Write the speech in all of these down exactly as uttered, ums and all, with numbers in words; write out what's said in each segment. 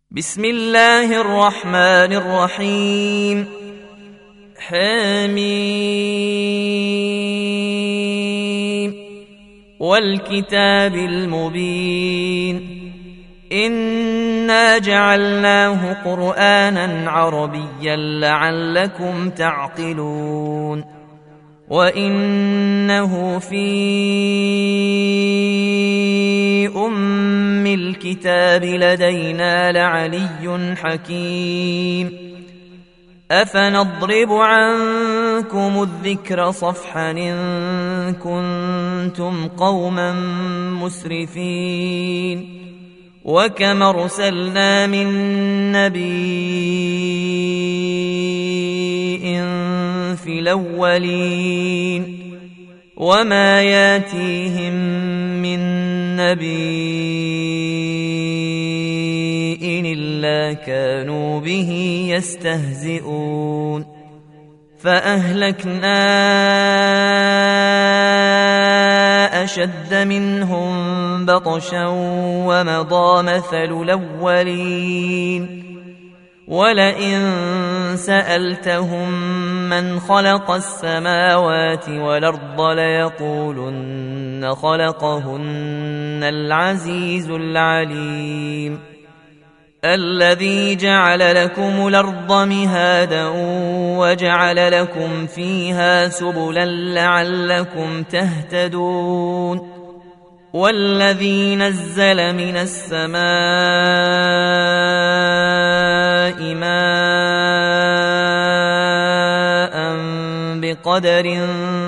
بسم الله الرحمن الرحيم. حميم والكتاب المبين إنا جعلناه قرآنا عربيا لعلكم تعقلون وإنه في أم الكتاب لدينا لعلي حكيم أفنضرب عنكم الذكر صفحا إن كنتم قوما مسرفين وكم أرسلنا من نبي في الأولين وما ياتيهم من نبي إلا كانوا به يستهزئون فأهلكنا أشد منهم بطشا ومضى مثل الأولين ولئن سألتهم من خلق السماوات والأرض ليقولن خلقهن العزيز العليم الذي جعل لكم الأرض مهادا وجعل لكم فيها سبلا لعلكم تهتدون والذي نزل من السماء ماء بقدر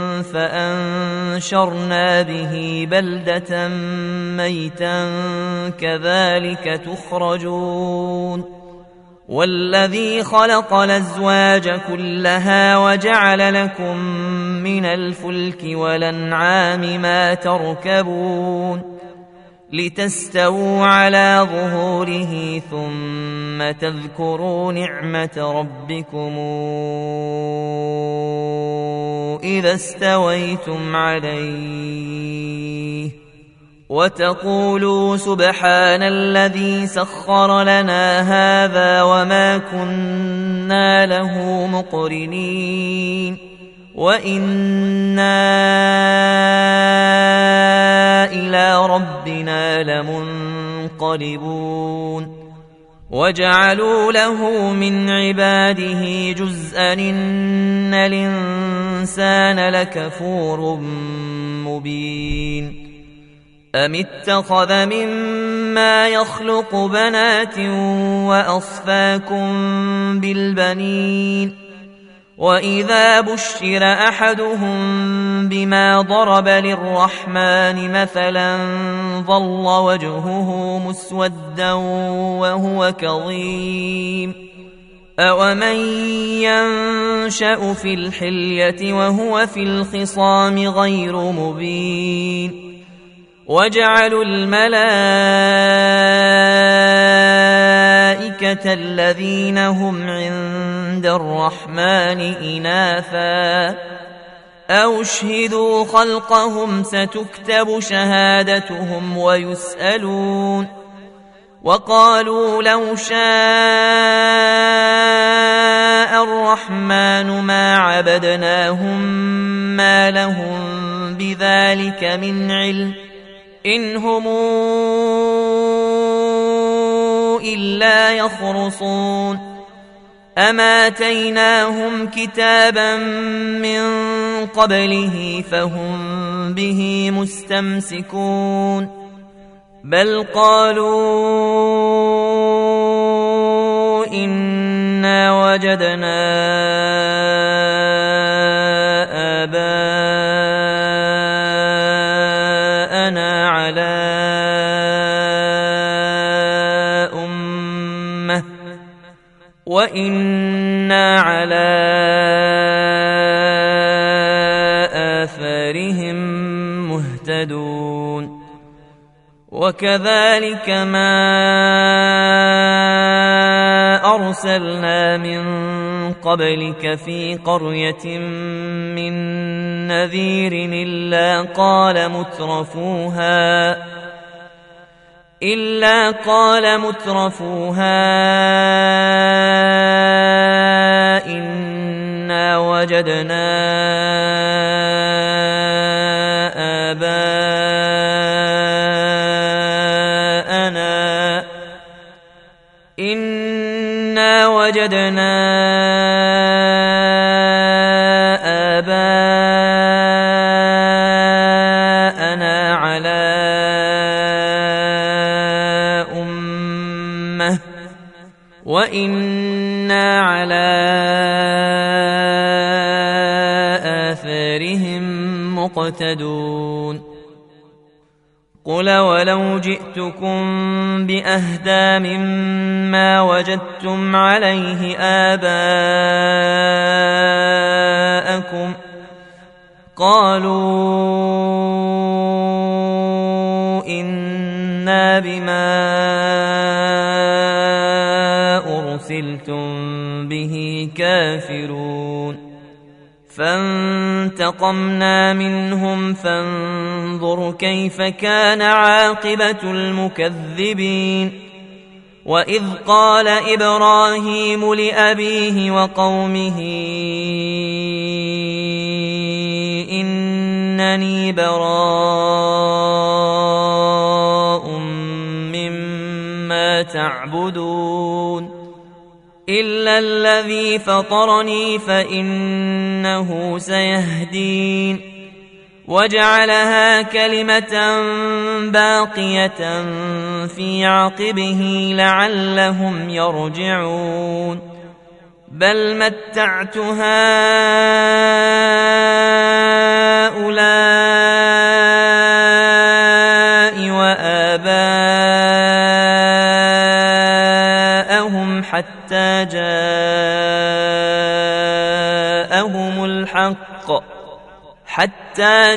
فأنشرنا به بلدة ميتا كذلك تخرجون والذي خلق الأزواج كلها وجعل لكم من الفلك والأنعام ما تركبون لتستووا على ظهوره ثم تذكروا نعمة ربكم إذا استويتم عليه وتقولوا سبحان الذي سخر لنا هذا وما كنا له مقرنين وإنا إلى ربنا لمنقلبون وجعلوا له من عباده جزءا إن الإنسان لكفور مبين أم اتخذ مما يخلق بنات وأصفاكم بالبنين وإذا بشر أحدهم بما ضرب للرحمن مثلا ظل وجهه مسودا وهو كظيم أومن ينشأ في الحلية وهو في الخصام غير مبين وجعلوا الملائكة الذين هم عند الرحمن إناثا أو اشهدوا خلقهم ستكتب شهادتهم ويسألون وقالوا لو شاء الرحمن ما عبدناهم ما لهم بذلك من علم إن هم إلا يخرصون أما آتيناهم كتابا من قبله فهم به مستمسكون بل قالوا إنا وجدنا آباءنا على أمة وإنا على آثارهم مهتدون وكذلك ما أرسلنا من قبلك في قرية من نذير إلا قال مترفوها إلا قال مترفوها إنا وجدنا آباءنا إنا وجدنا آباءنا على أمة وإنا على آثارهم مقتدون قل ولو جئتكم بأهدى مما وجدتم عليه آباءكم قالوا إنا بما أرسلتم به كافرون فانتقمنا منهم فانظر كيف كان عاقبة المكذبين وإذ قال إبراهيم لأبيه وقومه إنني براء مما تعبدون إلا الذي فطرني فإنه سيهدين وجعلها كلمة باقية في عقبه لعلهم يرجعون بل متعت هؤلاء وآباءهم حتى جاءهم الحق حتى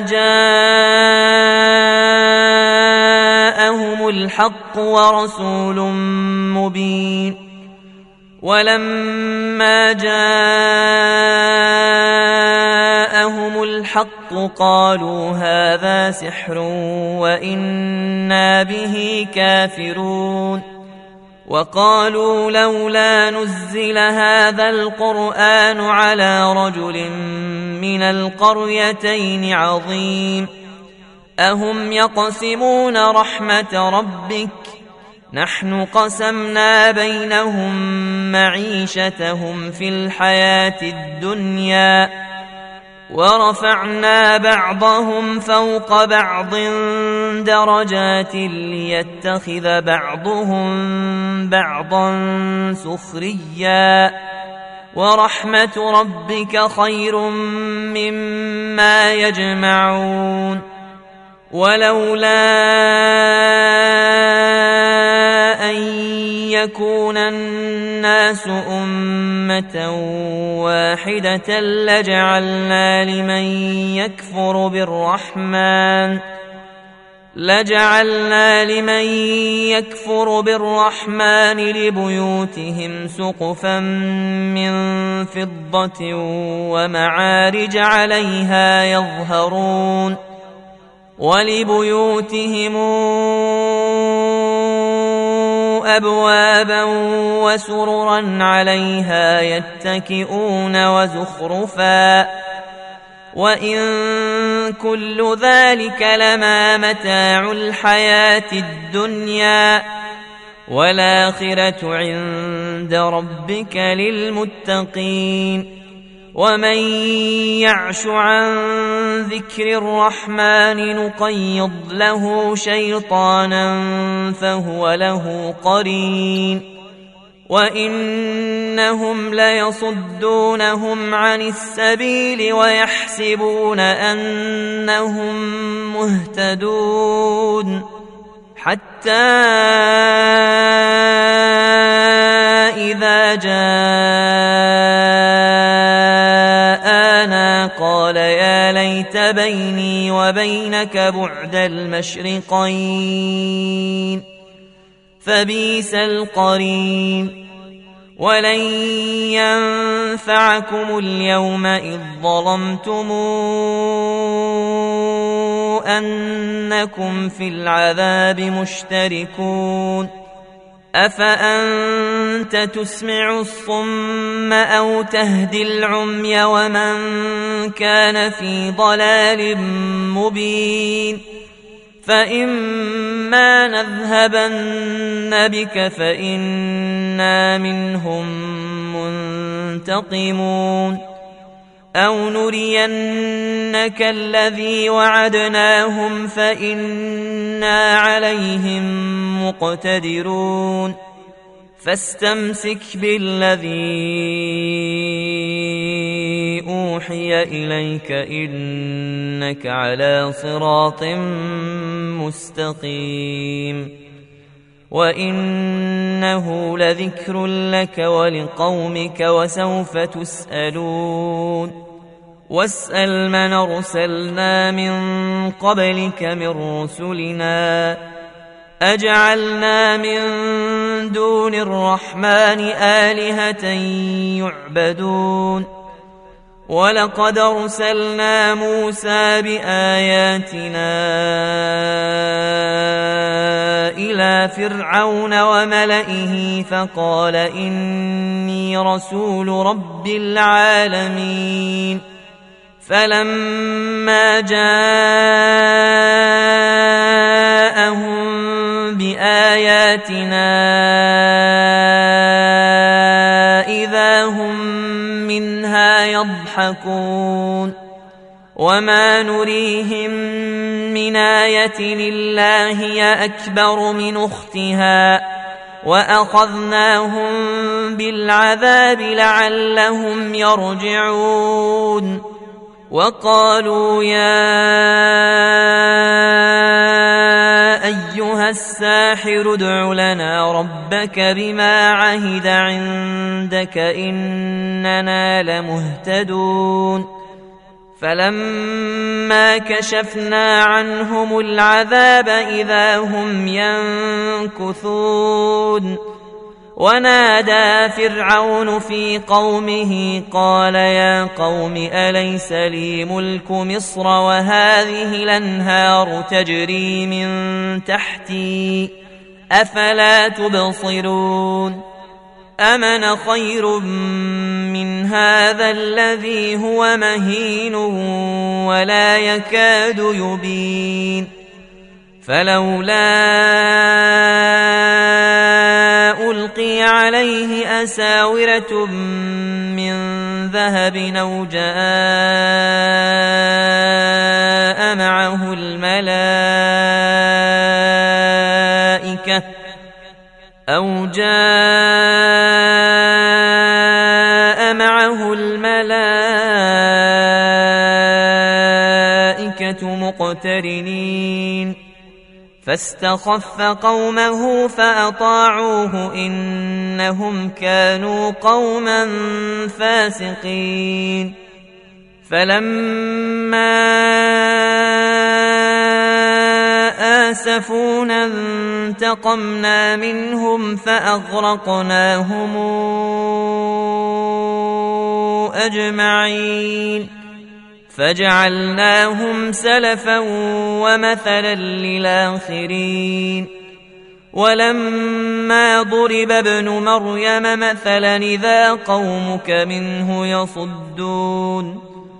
جاءهم الحق ورسول مبين ولما جاءهم الحق قالوا هذا سحر وإنا به كافرون وقالوا لولا نزل هذا القرآن على رجل من القريتين عظيم أهم يقسمون رحمة ربك نحن قسمنا بينهم معيشتهم في الحياة الدنيا ورفعنا بعضهم فوق بعض درجات ليتخذ بعضهم بعضا سخريا ورحمة ربك خير مما يجمعون ولولا أن يكون الناس أمة واحدة لجعلنا لمن يكفر بالرحمن لجعلنا لمن يكفر بالرحمن لبيوتهم سقفا من فضة ومعارج عليها يظهرون ولبيوتهم أبوابا وسررا عليها يتكئون وزخرفا وإن كل ذلك لما متاع الحياة الدنيا والآخرة عند ربك للمتقين ومن يعش عن ذكر الرحمن نقيض له شيطانا فهو له قرين وإنهم ليصدونهم عن السبيل ويحسبون أنهم مهتدون حتى إذا جاءنا قال يا ليت بيني وبينك بعد المشرقين فبئس القرين ولن ينفعكم اليوم إذ ظلمتم أنكم في العذاب مشتركون أفأنت تسمع الصم أو تهدي العمي ومن كان في ضلال مبين فإما نذهبن بك فإنا منهم منتقمون أو نرينك الذي وعدناهم فإنا عليهم مقتدرون فاستمسك بالذي أوحي إليك إنك على صراط مستقيم وإنه لذكر لك ولقومك وسوف تسألون واسأل من أرسلنا من قبلك من رسلنا أجعلنا من دون الرحمن آلهة يعبدون ولقد أرسلنا موسى بآياتنا إلى فرعون وملئه فقال إني رسول رب العالمين فلما جاءهم بآياتنا إذا هم منها يضحكون وما نريهم من آية إلا هي أكبر من أختها وأخذناهم بالعذاب لعلهم يرجعون وقالوا يا أيها الساحر ادع لنا ربك بما عهد عندك إننا لمهتدون فلما كشفنا عنهم العذاب إذا هم ينكثون ونادى فرعون في قومه قال يا قوم أليس لي ملك مصر وهذه الأنهار تجري من تحتي أفلا تبصرون أمن خير من هذا الذي هو مهين ولا يكاد يبين فلولا ألقي عليه أساورة من ذهب أو جاء معه الملائكة أو جاء معه الملائكة مقترنين فاستخف قومه فأطاعوه إنهم كانوا قوما فاسقين فلما آسفونا انتقمنا منهم فأغرقناهم أجمعين فجعلناهم سلفا ومثلا للآخرين ولما ضرب ابن مريم مثلا إذا قومك منه يصدون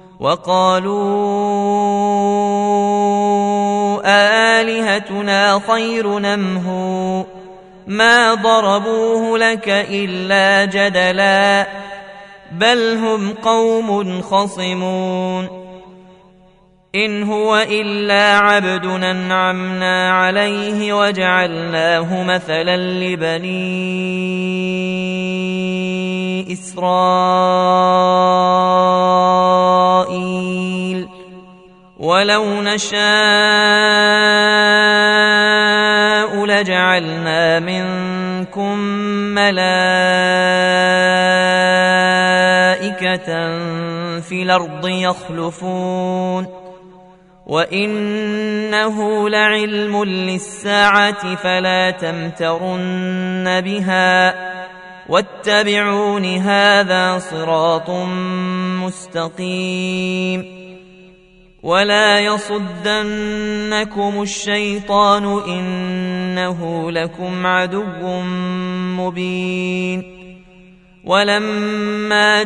وقالوا آلهتنا خير أم هو ما ضربوه لك إلا جدلا بل هم قوم خصمون إن هو إلا عبد أنعمنا عليه وجعلناه مثلا لبني إسرائيل ولو نشاء لجعلنا منكم ملائكة في الأرض يخلفون وإنه لعلم للساعة فلا تمترن بها واتبعون هذا صراط مستقيم ولا يصدنكم الشيطان إنه لكم عدو مبين ولما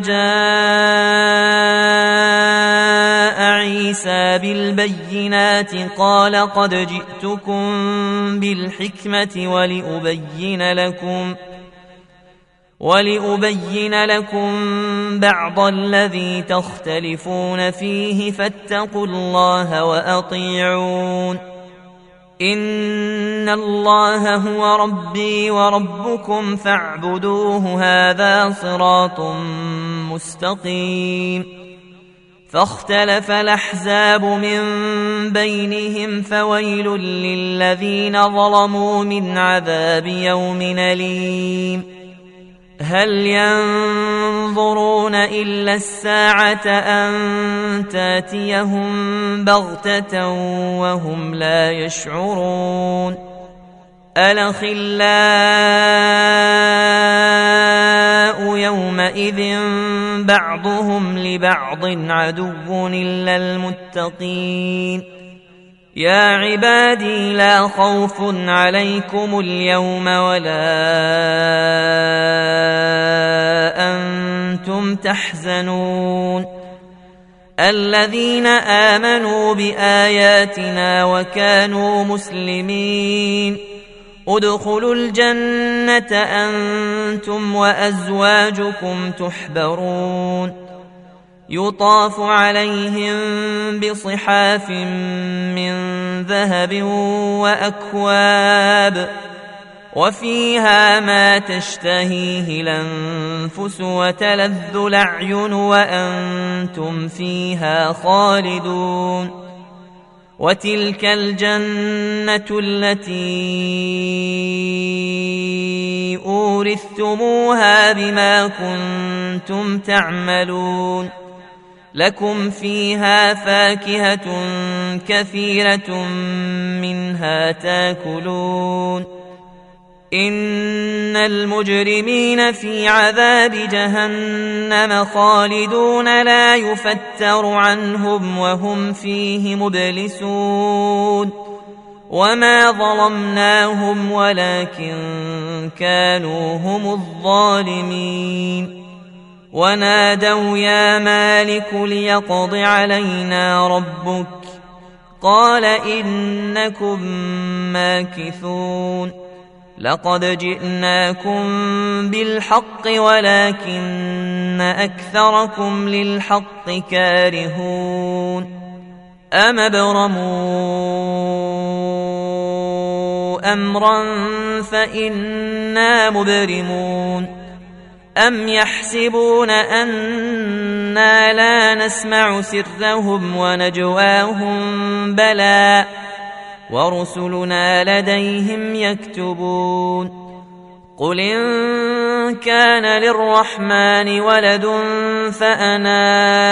جاء عيسى بالبينات قال قد جئتكم بالحكمة ولأبين لكم ولأبين لكم بعض الذي تختلفون فيه فاتقوا الله وأطيعون إن الله هو ربي وربكم فاعبدوه هذا صراط مستقيم فاختلف الأحزاب من بينهم فويل للذين ظلموا من عذاب يوم أليم هل ينظرون إلا الساعة أن تاتيهم بغتة وهم لا يشعرون الأخلاء يومئذ بعضهم لبعض عدو إلا المتقين يا عبادي لا خوف عليكم اليوم ولا أنتم تحزنون الذين آمنوا بآياتنا وكانوا مسلمين ادخلوا الجنة أنتم وأزواجكم تحبرون يطاف عليهم بصحاف من ذهب وأكواب وفيها ما تشتهيه الأنفس وتلذ الأعين وأنتم فيها خالدون وتلك الجنة التي أورثتموها بما كنتم تعملون لكم فيها فاكهة كثيرة منها تاكلون إن المجرمين في عذاب جهنم خالدون لا يفتر عنهم وهم فيه مبلسون وما ظلمناهم ولكن كانوا هم الظالمين ونادوا يا مالك ليقض علينا ربك قال إنكم ماكثون لقد جئناكم بالحق ولكن أكثركم للحق كارهون أم ابرموا أمرا فإنا مبرمون أم يحسبون أنا لا نسمع سرهم ونجواهم بلى ورسلنا لديهم يكتبون قل إن كان للرحمن ولد فأنا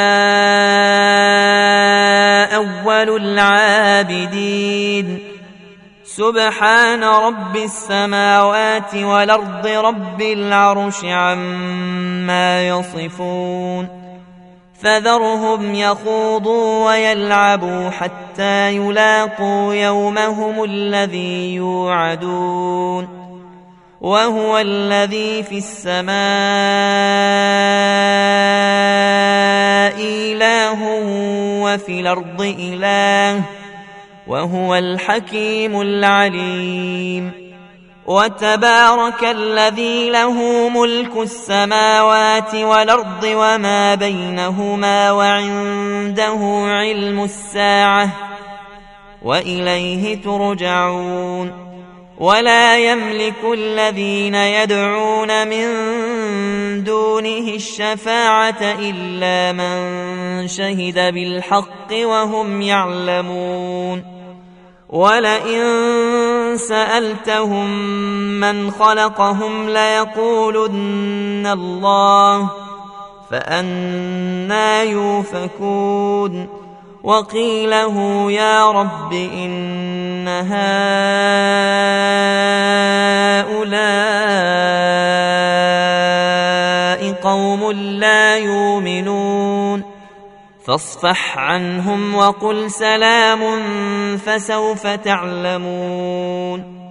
أول العابدين سبحان رب السماوات والأرض رب العرش عما يصفون فذرهم يخوضوا ويلعبوا حتى يلاقوا يومهم الذي يوعدون وهو الذي في السماء إله وفي الأرض إله وهو الحكيم العليم وتبارك الذي له ملك السماوات والأرض وما بينهما وعنده علم الساعة وإليه ترجعون ولا يملك الذين يدعون من دونه الشفاعة إلا من شهد بالحق وهم يعلمون ولئن سألتهم من خلقهم ليقولن الله فأنى يؤفكون وقيله يا رب إن هؤلاء قوم لا يؤمنون فاصفح عنهم وقل سلام فسوف تعلمون.